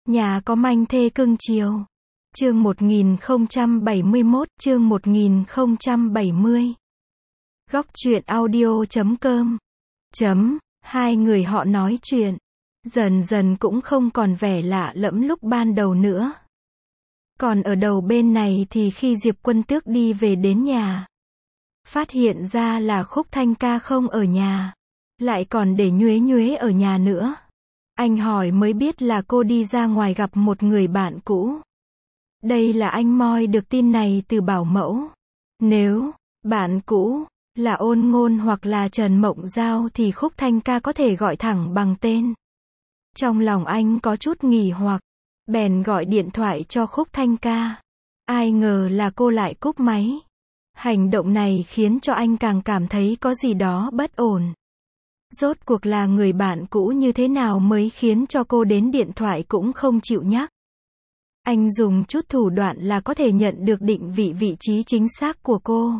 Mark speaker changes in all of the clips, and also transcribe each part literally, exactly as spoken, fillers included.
Speaker 1: Nhà có manh thê cưng chiều. Chương một nghìn không trăm bảy mươi mốt, chương một nghìn không trăm bảy mươi. Góc truyện audio chấm com. Chấm, hai người họ nói chuyện. Dần dần cũng không còn vẻ lạ lẫm lúc ban đầu nữa. Còn ở đầu bên này thì khi Diệp Quân Tước đi về đến nhà, phát hiện ra là Khúc Thanh Ca không ở nhà, lại còn để Nhuế Nhuế ở nhà nữa. Anh hỏi mới biết là cô đi ra ngoài gặp một người bạn cũ. Đây là anh moi được tin này từ bảo mẫu. Nếu bạn cũ là Ôn Ngôn hoặc là Trần Mộng Giao thì Khúc Thanh Ca có thể gọi thẳng bằng tên. Trong lòng anh có chút nghỉ hoặc, bèn gọi điện thoại cho Khúc Thanh Ca. Ai ngờ là cô lại cúp máy. Hành động này khiến cho anh càng cảm thấy có gì đó bất ổn. Rốt cuộc là người bạn cũ như thế nào mới khiến cho cô đến điện thoại cũng không chịu nhắc. Anh dùng chút thủ đoạn là có thể nhận được định vị vị trí chính xác của cô.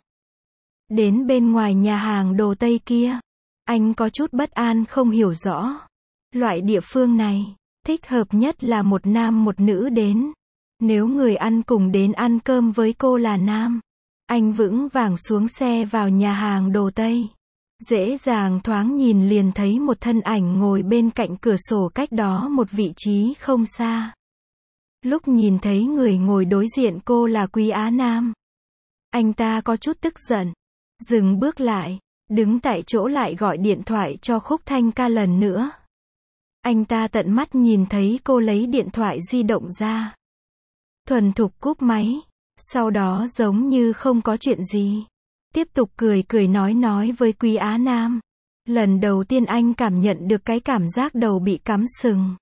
Speaker 1: Đến bên ngoài nhà hàng đồ Tây kia, anh có chút bất an không hiểu rõ. Loại địa phương này, thích hợp nhất là một nam một nữ đến. Nếu người ăn cùng đến ăn cơm với cô là nam, anh vững vàng xuống xe vào nhà hàng đồ Tây. Dễ dàng thoáng nhìn liền thấy một thân ảnh ngồi bên cạnh cửa sổ cách đó một vị trí không xa. Lúc nhìn thấy người ngồi đối diện cô là Quý Á Nam, anh ta có chút tức giận, dừng bước lại, đứng tại chỗ lại gọi điện thoại cho Khúc Thanh Ca lần nữa. Anh ta tận mắt nhìn thấy cô lấy điện thoại di động ra, thuần thục cúp máy, sau đó giống như không có chuyện gì, tiếp tục cười cười nói nói với Quý Á Nam. Lần đầu tiên anh cảm nhận được cái cảm giác đầu bị cắm sừng,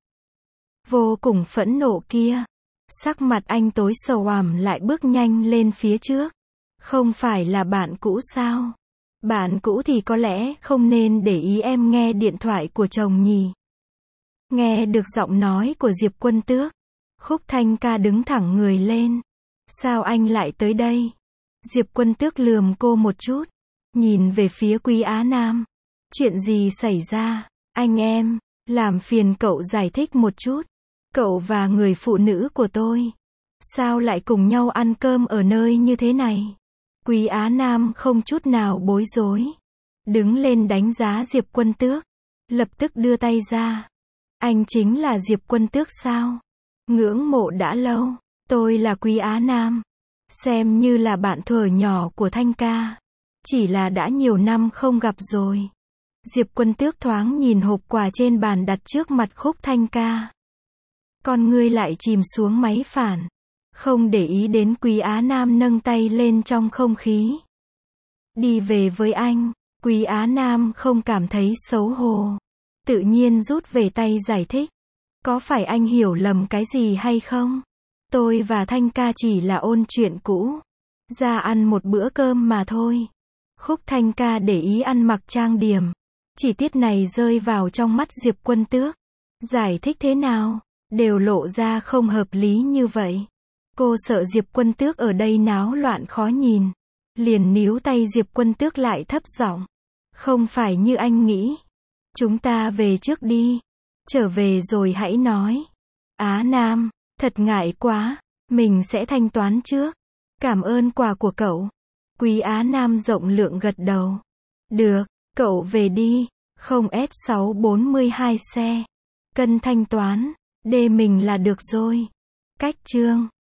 Speaker 1: vô cùng phẫn nộ kia. Sắc mặt anh tối sầu ảm lại bước nhanh lên phía trước. Không phải là bạn cũ sao? Bạn cũ thì có lẽ không nên để ý em nghe điện thoại của chồng nhỉ? Nghe được giọng nói của Diệp Quân Tước, Khúc Thanh Ca đứng thẳng người lên. Sao anh lại tới đây? Diệp Quân Tước lườm cô một chút, nhìn về phía Quý Á Nam. Chuyện gì xảy ra? Anh em, làm phiền cậu giải thích một chút. Cậu và người phụ nữ của tôi, sao lại cùng nhau ăn cơm ở nơi như thế này? Quý Á Nam không chút nào bối rối, đứng lên đánh giá Diệp Quân Tước, lập tức đưa tay ra. Anh chính là Diệp Quân Tước sao? Ngưỡng mộ đã lâu, tôi là Quý Á Nam, xem như là bạn thuở nhỏ của Thanh Ca, chỉ là đã nhiều năm không gặp rồi. Diệp Quân Tước thoáng nhìn hộp quà trên bàn đặt trước mặt Khúc Thanh Ca. Con ngươi lại chìm xuống máy phản, không để ý đến Quý Á Nam nâng tay lên trong không khí. Đi về với anh. Quý Á Nam không cảm thấy xấu hổ, tự nhiên rút về tay giải thích. Có phải anh hiểu lầm cái gì hay không? Tôi và Thanh Ca chỉ là ôn chuyện cũ, ra ăn một bữa cơm mà thôi. Khúc Thanh Ca để ý ăn mặc trang điểm, chi tiết này rơi vào trong mắt Diệp Quân Tước. Giải thích thế nào, đều lộ ra không hợp lý như vậy. Cô sợ Diệp Quân Tước ở đây náo loạn khó nhìn, liền níu tay Diệp Quân Tước lại thấp giọng. Không phải như anh nghĩ. Chúng ta về trước đi. Trở về rồi hãy nói. Á Nam, thật ngại quá, mình sẽ thanh toán trước. Cảm ơn quà của cậu. Quý Á Nam rộng lượng gật đầu. Được, cậu về đi, không S sáu bốn hai xe. Cân thanh toán, đê mình là được rồi. Cách chương